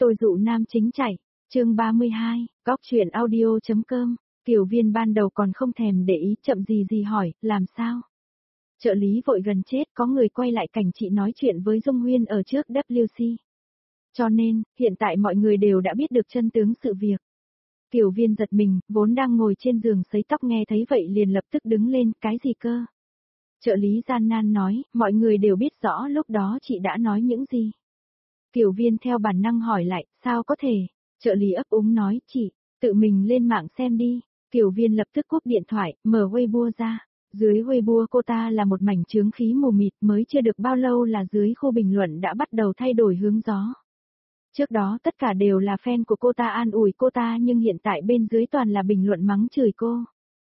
Tôi dụ nam chính chạy, chương 32, góc chuyện audio.com, Tiểu Viên ban đầu còn không thèm để ý, chậm gì hỏi, làm sao? Trợ lý vội gần chết, có người quay lại cảnh chị nói chuyện với Dung Huyên ở trước WC. Cho nên, hiện tại mọi người đều đã biết được chân tướng sự việc. Tiểu Viên giật mình, vốn đang ngồi trên giường sấy tóc nghe thấy vậy liền lập tức đứng lên, cái gì cơ? Trợ lý gian nan nói, mọi người đều biết rõ lúc đó chị đã nói những gì. Tiểu Viên theo bản năng hỏi lại, sao có thể? Trợ lý ấp úng nói, chị, tự mình lên mạng xem đi. Tiểu Viên lập tức cúp điện thoại, mở Weibo ra. Dưới Weibo cô ta là một mảnh chướng khí mù mịt, mới chưa được bao lâu là dưới khu bình luận đã bắt đầu thay đổi hướng gió. Trước đó tất cả đều là fan của cô ta an ủi cô ta, nhưng hiện tại bên dưới toàn là bình luận mắng chửi cô.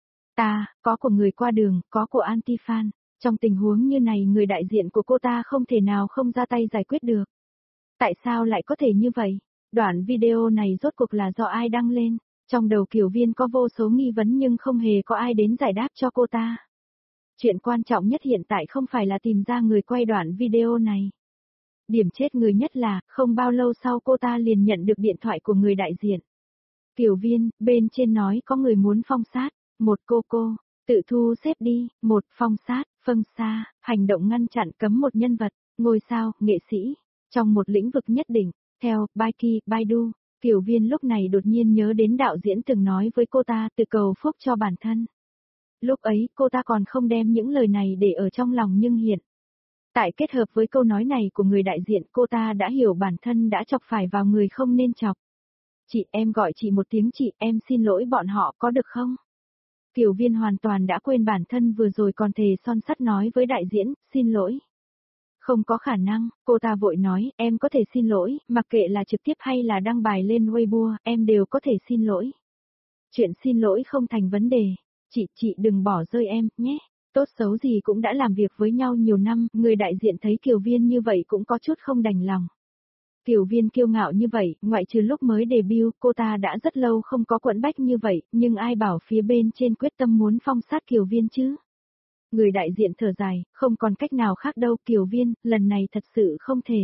Có của người qua đường, có của anti-fan. Trong tình huống như này người đại diện của cô ta không thể nào không ra tay giải quyết được. Tại sao lại có thể như vậy? Đoạn video này rốt cuộc là do ai đăng lên? Trong đầu Kiều Viên có vô số nghi vấn nhưng không hề có ai đến giải đáp cho cô ta. Chuyện quan trọng nhất hiện tại không phải là tìm ra người quay đoạn video này. Điểm chết người nhất là, không bao lâu sau cô ta liền nhận được điện thoại của người đại diện. Tiểu Viên, bên trên nói có người muốn phong sát, một cô, tự thu xếp đi, một phong sát, phân xa, hành động ngăn chặn cấm một nhân vật, ngôi sao, nghệ sĩ, trong một lĩnh vực nhất định, theo, Baiki, Baidu. Tiểu Viên lúc này đột nhiên nhớ đến đạo diễn từng nói với cô ta tự cầu phúc cho bản thân. Lúc ấy cô ta còn không đem những lời này để ở trong lòng nhưng hiện. Tại kết hợp với câu nói này của người đại diện cô ta đã hiểu bản thân đã chọc phải vào người không nên chọc. Chị em gọi chị một tiếng chị em xin lỗi bọn họ có được không? Tiểu Viên hoàn toàn đã quên bản thân vừa rồi còn thề son sắt nói với đại diễn, xin lỗi. Không có khả năng, cô ta vội nói, em có thể xin lỗi, mặc kệ là trực tiếp hay là đăng bài lên Weibo, em đều có thể xin lỗi. Chuyện xin lỗi không thành vấn đề. Chị đừng bỏ rơi em, nhé. Tốt xấu gì cũng đã làm việc với nhau nhiều năm, người đại diện thấy Kiều Viên như vậy cũng có chút không đành lòng. Tiểu Viên kiêu ngạo như vậy, ngoại trừ lúc mới debut, cô ta đã rất lâu không có quẫn bách như vậy, nhưng ai bảo phía bên trên quyết tâm muốn phong sát Kiều Viên chứ? Người đại diện thở dài, không còn cách nào khác đâu Kiều Viên, lần này thật sự không thể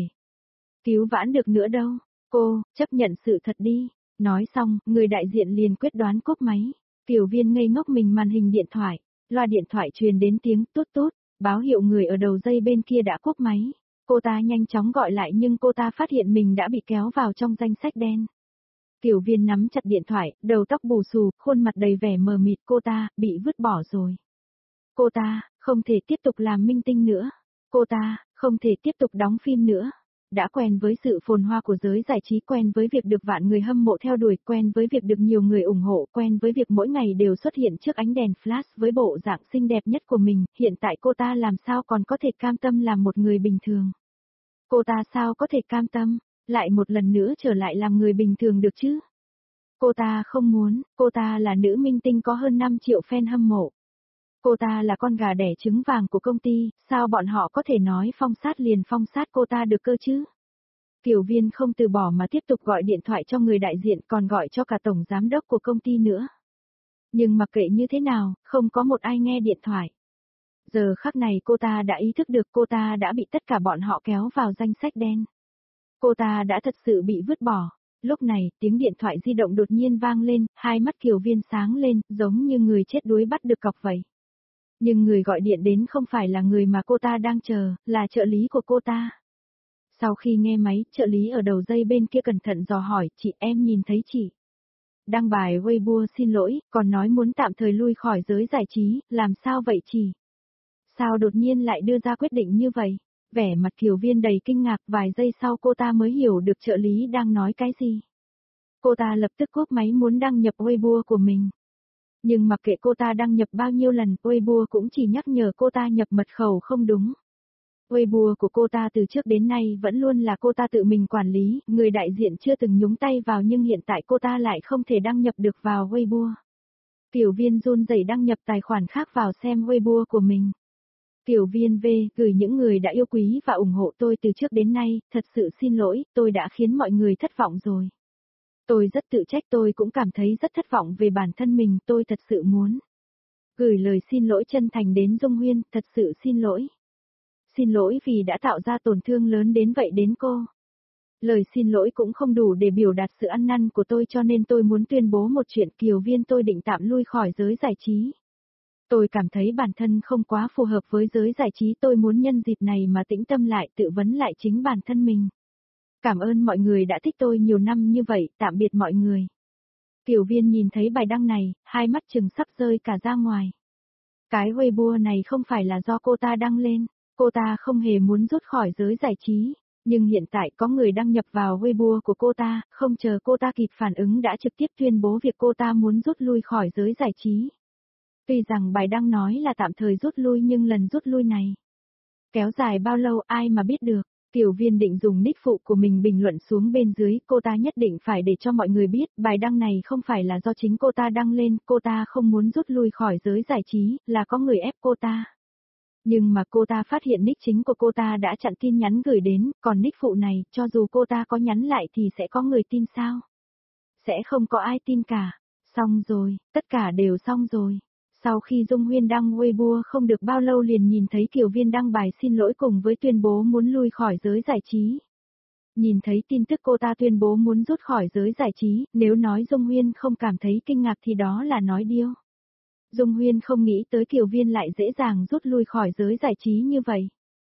cứu vãn được nữa đâu. Cô, chấp nhận sự thật đi. Nói xong, người đại diện liền quyết đoán cúp máy. Tiểu Viên ngây ngốc mình màn hình điện thoại. Loa điện thoại truyền đến tiếng tút tút, báo hiệu người ở đầu dây bên kia đã cúp máy. Cô ta nhanh chóng gọi lại nhưng cô ta phát hiện mình đã bị kéo vào trong danh sách đen. Tiểu Viên nắm chặt điện thoại, đầu tóc bù xù, khuôn mặt đầy vẻ mờ mịt, cô ta bị vứt bỏ rồi. Cô ta không thể tiếp tục làm minh tinh nữa. Cô ta không thể tiếp tục đóng phim nữa. Đã quen với sự phồn hoa của giới giải trí, quen với việc được vạn người hâm mộ theo đuổi, quen với việc được nhiều người ủng hộ, quen với việc mỗi ngày đều xuất hiện trước ánh đèn flash với bộ dạng xinh đẹp nhất của mình, hiện tại cô ta làm sao còn có thể cam tâm làm một người bình thường. Cô ta sao có thể cam tâm, lại một lần nữa trở lại làm người bình thường được chứ? Cô ta không muốn, cô ta là nữ minh tinh có hơn 5 triệu fan hâm mộ. Cô ta là con gà đẻ trứng vàng của công ty, sao bọn họ có thể nói phong sát liền phong sát cô ta được cơ chứ? Tiểu Viên không từ bỏ mà tiếp tục gọi điện thoại cho người đại diện, còn gọi cho cả tổng giám đốc của công ty nữa. Nhưng mặc kệ như thế nào, không có một ai nghe điện thoại. Giờ khắc này cô ta đã ý thức được cô ta đã bị tất cả bọn họ kéo vào danh sách đen. Cô ta đã thật sự bị vứt bỏ. Lúc này, tiếng điện thoại di động đột nhiên vang lên, hai mắt Kiều Viên sáng lên, giống như người chết đuối bắt được cọc vậy. Nhưng người gọi điện đến không phải là người mà cô ta đang chờ, là trợ lý của cô ta. Sau khi nghe máy, trợ lý ở đầu dây bên kia cẩn thận dò hỏi, chị em nhìn thấy chị đăng bài Weibo xin lỗi, còn nói muốn tạm thời lui khỏi giới giải trí, làm sao vậy chị? Sao đột nhiên lại đưa ra quyết định như vậy? Vẻ mặt Kiều Viên đầy kinh ngạc, vài giây sau cô ta mới hiểu được trợ lý đang nói cái gì. Cô ta lập tức cúp máy muốn đăng nhập Weibo của mình. Nhưng mặc kệ cô ta đăng nhập bao nhiêu lần, Weibo cũng chỉ nhắc nhở cô ta nhập mật khẩu không đúng. Weibo của cô ta từ trước đến nay vẫn luôn là cô ta tự mình quản lý, người đại diện chưa từng nhúng tay vào nhưng hiện tại cô ta lại không thể đăng nhập được vào Weibo. Tiểu Viên run rẩy đăng nhập tài khoản khác vào xem Weibo của mình. Tiểu Viên V, gửi những người đã yêu quý và ủng hộ tôi từ trước đến nay, thật sự xin lỗi, tôi đã khiến mọi người thất vọng rồi. Tôi rất tự trách, tôi cũng cảm thấy rất thất vọng về bản thân mình, tôi thật sự muốn gửi lời xin lỗi chân thành đến Dung Huyên, thật sự xin lỗi. Xin lỗi vì đã tạo ra tổn thương lớn đến vậy đến cô. Lời xin lỗi cũng không đủ để biểu đạt sự ăn năn của tôi cho nên tôi muốn tuyên bố một chuyện Kiều Viên tôi định tạm lui khỏi giới giải trí. Tôi cảm thấy bản thân không quá phù hợp với giới giải trí tôi muốn nhân dịp này mà tĩnh tâm lại tự vấn lại chính bản thân mình. Cảm ơn mọi người đã thích tôi nhiều năm như vậy, tạm biệt mọi người. Kiều Viên nhìn thấy bài đăng này, hai mắt trừng sắp rơi cả ra ngoài. Cái Weibo này không phải là do cô ta đăng lên, cô ta không hề muốn rút khỏi giới giải trí. Nhưng hiện tại có người đăng nhập vào Weibo của cô ta, không chờ cô ta kịp phản ứng đã trực tiếp tuyên bố việc cô ta muốn rút lui khỏi giới giải trí. Tuy rằng bài đăng nói là tạm thời rút lui nhưng lần rút lui này kéo dài bao lâu ai mà biết được. Kiều Viên định dùng nick phụ của mình bình luận xuống bên dưới, cô ta nhất định phải để cho mọi người biết, bài đăng này không phải là do chính cô ta đăng lên, cô ta không muốn rút lui khỏi giới giải trí, là có người ép cô ta. Nhưng mà cô ta phát hiện nick chính của cô ta đã chặn tin nhắn gửi đến, còn nick phụ này, cho dù cô ta có nhắn lại thì sẽ có người tin sao? Sẽ không có ai tin cả. Xong rồi, tất cả đều xong rồi. Sau khi Dung Huyên đăng Weibo không được bao lâu liền nhìn thấy Kiều Viên đăng bài xin lỗi cùng với tuyên bố muốn lui khỏi giới giải trí. Nhìn thấy tin tức cô ta tuyên bố muốn rút khỏi giới giải trí, nếu nói Dung Huyên không cảm thấy kinh ngạc thì đó là nói điêu. Dung Huyên không nghĩ tới Kiều Viên lại dễ dàng rút lui khỏi giới giải trí như vậy.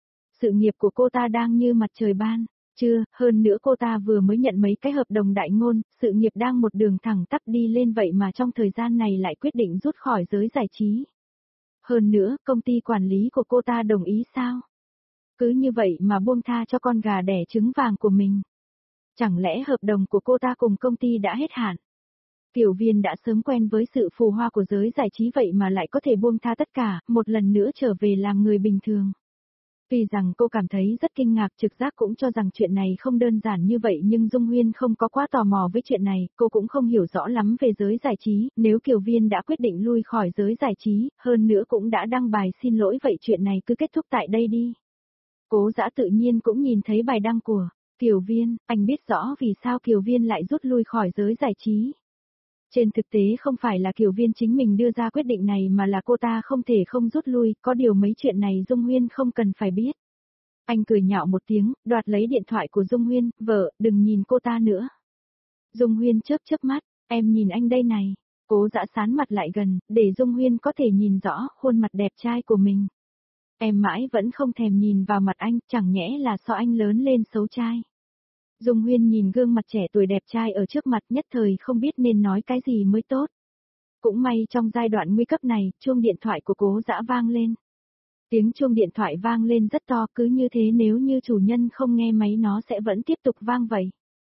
Sự nghiệp của cô ta đang như mặt trời ban, chưa, hơn nữa cô ta vừa mới nhận mấy cái hợp đồng đại ngôn, sự nghiệp đang một đường thẳng tắp đi lên vậy mà trong thời gian này lại quyết định rút khỏi giới giải trí. Hơn nữa, công ty quản lý của cô ta đồng ý sao? Cứ như vậy mà buông tha cho con gà đẻ trứng vàng của mình. Chẳng lẽ hợp đồng của cô ta cùng công ty đã hết hạn? Kiều Viên đã sớm quen với sự phù hoa của giới giải trí vậy mà lại có thể buông tha tất cả, một lần nữa trở về làm người bình thường. Tuy rằng cô cảm thấy rất kinh ngạc trực giác cũng cho rằng chuyện này không đơn giản như vậy nhưng Dung Huyên không có quá tò mò với chuyện này, cô cũng không hiểu rõ lắm về giới giải trí, nếu Kiều Viên đã quyết định lui khỏi giới giải trí, hơn nữa cũng đã đăng bài xin lỗi vậy chuyện này cứ kết thúc tại đây đi. Cố Dã tự nhiên cũng nhìn thấy bài đăng của Kiều Viên, anh biết rõ vì sao Kiều Viên lại rút lui khỏi giới giải trí. Trên thực tế không phải là Kiều Viên chính mình đưa ra quyết định này mà là cô ta không thể không rút lui, có điều mấy chuyện này Dung Huyên không cần phải biết. Anh cười nhạo một tiếng, đoạt lấy điện thoại của Dung Huyên, vợ, đừng nhìn cô ta nữa. Dung Huyên chớp chớp mắt, em nhìn anh đây này. Cố Dã sán mặt lại gần, để Dung Huyên có thể nhìn rõ khuôn mặt đẹp trai của mình. Em mãi vẫn không thèm nhìn vào mặt anh, chẳng nhẽ là do anh lớn lên xấu trai. Dung Huyên nhìn gương mặt trẻ tuổi đẹp trai ở trước mặt nhất thời không biết nên nói cái gì mới tốt. Cũng may trong giai đoạn nguy cấp này, chuông điện thoại của Cố Dã vang lên. Tiếng chuông điện thoại vang lên rất to cứ như thế nếu như chủ nhân không nghe máy nó sẽ vẫn tiếp tục vang vậy.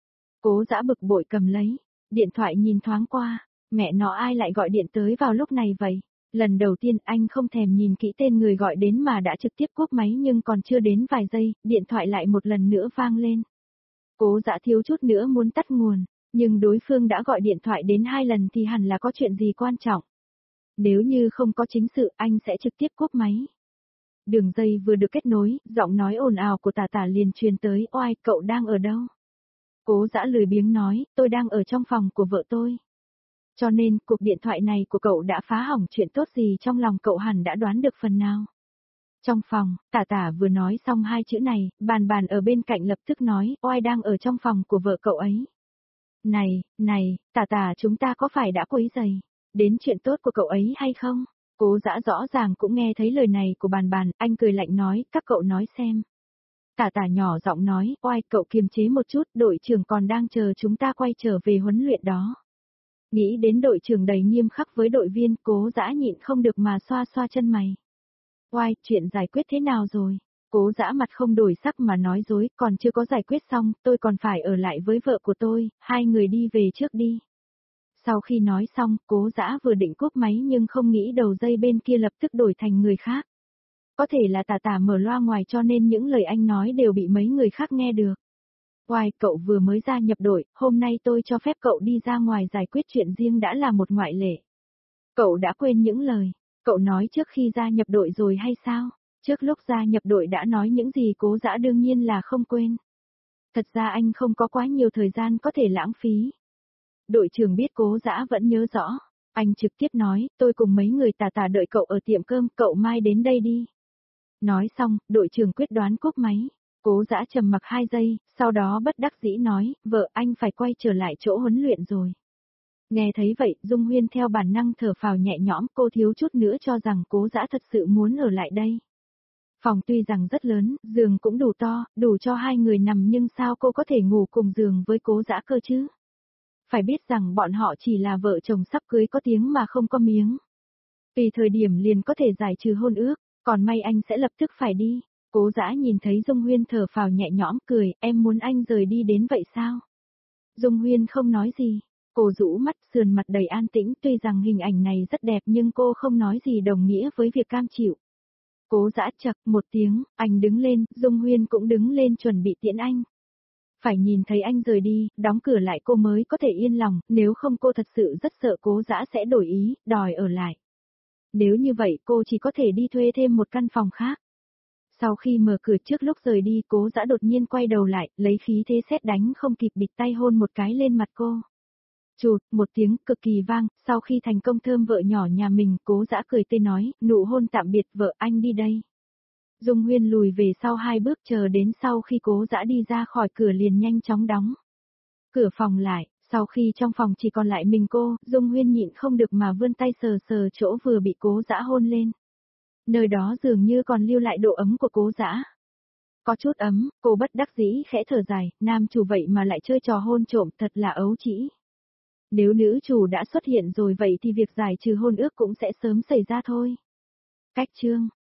Cố Dã bực bội cầm lấy, điện thoại nhìn thoáng qua, mẹ nó ai lại gọi điện tới vào lúc này vậy? Lần đầu tiên anh không thèm nhìn kỹ tên người gọi đến mà đã trực tiếp cúp máy nhưng còn chưa đến vài giây, điện thoại lại một lần nữa vang lên. Cố Dã thiếu chút nữa muốn tắt nguồn, nhưng đối phương đã gọi điện thoại đến 2 lần thì hẳn là có chuyện gì quan trọng. Nếu như không có chính sự anh sẽ trực tiếp cúp máy. Đường dây vừa được kết nối, giọng nói ồn ào của Tả Tả liền truyền tới, oai, cậu đang ở đâu? Cố Dã lười biếng nói, tôi đang ở trong phòng của vợ tôi. Cho nên, cuộc điện thoại này của cậu đã phá hỏng chuyện tốt gì trong lòng cậu hẳn đã đoán được phần nào. Trong phòng, Tả Tả vừa nói xong hai chữ này, bàn bàn ở bên cạnh lập tức nói, oai đang ở trong phòng của vợ cậu ấy. Này, Tả Tả chúng ta có phải đã quấy rầy đến chuyện tốt của cậu ấy hay không? Cố Dã rõ ràng cũng nghe thấy lời này của bàn bàn, anh cười lạnh nói, các cậu nói xem. Tả Tả nhỏ giọng nói, oai cậu kiềm chế một chút, đội trưởng còn đang chờ chúng ta quay trở về huấn luyện đó. Nghĩ đến đội trưởng đầy nghiêm khắc với đội viên, Cố Dã nhịn không được mà xoa xoa chân mày. Oai, chuyện giải quyết thế nào rồi? Cố Dã mặt không đổi sắc mà nói dối, còn chưa có giải quyết xong, tôi còn phải ở lại với vợ của tôi, hai người đi về trước đi. Sau khi nói xong, Cố Dã vừa định cúp máy nhưng không nghĩ đầu dây bên kia lập tức đổi thành người khác. Có thể là Tả Tả mở loa ngoài cho nên những lời anh nói đều bị mấy người khác nghe được. Oai, cậu vừa mới gia nhập đội, hôm nay tôi cho phép cậu đi ra ngoài giải quyết chuyện riêng đã là một ngoại lệ. Cậu đã quên những lời cậu nói trước khi gia nhập đội rồi hay sao? Trước lúc gia nhập đội đã nói những gì Cố Dã đương nhiên là không quên. Thật ra anh không có quá nhiều thời gian có thể lãng phí. Đội trưởng biết Cố Dã vẫn nhớ rõ. Anh trực tiếp nói, tôi cùng mấy người Tả Tả đợi cậu ở tiệm cơm, cậu mai đến đây đi. Nói xong, đội trưởng quyết đoán cúp máy. Cố Dã trầm mặc 2 giây, sau đó bất đắc dĩ nói, vợ anh phải quay trở lại chỗ huấn luyện rồi. Nghe thấy vậy, Dung Huyên theo bản năng thở phào nhẹ nhõm, cô thiếu chút nữa cho rằng Cố Dã thật sự muốn ở lại đây. Phòng tuy rằng rất lớn, giường cũng đủ to, đủ cho 2 người nằm nhưng sao cô có thể ngủ cùng giường với Cố Dã cơ chứ? Phải biết rằng bọn họ chỉ là vợ chồng sắp cưới có tiếng mà không có miếng. Tùy thời điểm liền có thể giải trừ hôn ước, còn may anh sẽ lập tức phải đi. Cố Dã nhìn thấy Dung Huyên thở phào nhẹ nhõm cười, em muốn anh rời đi đến vậy sao? Dung Huyên không nói gì, cô rũ mắt sườn mặt đầy an tĩnh, tuy rằng hình ảnh này rất đẹp nhưng cô không nói gì đồng nghĩa với việc cam chịu. Cố Dã chậc một tiếng, anh đứng lên, Dung Huyên cũng đứng lên chuẩn bị tiễn anh. Phải nhìn thấy anh rời đi, đóng cửa lại cô mới có thể yên lòng, nếu không cô thật sự rất sợ Cố Dã sẽ đổi ý, đòi ở lại. Nếu như vậy cô chỉ có thể đi thuê thêm một căn phòng khác. Sau khi mở cửa trước lúc rời đi, Cố Dã đột nhiên quay đầu lại, lấy khí thế sét đánh không kịp bịt tay hôn một cái lên mặt cô. Chụt, một tiếng cực kỳ vang, sau khi thành công thơm vợ nhỏ nhà mình, Cố Dã cười tươi nói, nụ hôn tạm biệt vợ anh đi đây. Dung Huyên lùi về sau 2 bước chờ đến sau khi Cố Dã đi ra khỏi cửa liền nhanh chóng đóng cửa phòng lại, sau khi trong phòng chỉ còn lại mình cô, Dung Huyên nhịn không được mà vươn tay sờ sờ chỗ vừa bị Cố Dã hôn lên. Nơi đó dường như còn lưu lại độ ấm của Cố Dã. Có chút ấm, cô bất đắc dĩ khẽ thở dài, nam chủ vậy mà lại chơi trò hôn trộm thật là ấu trĩ. Nếu nữ chủ đã xuất hiện rồi vậy thì việc giải trừ hôn ước cũng sẽ sớm xảy ra thôi. Cách chương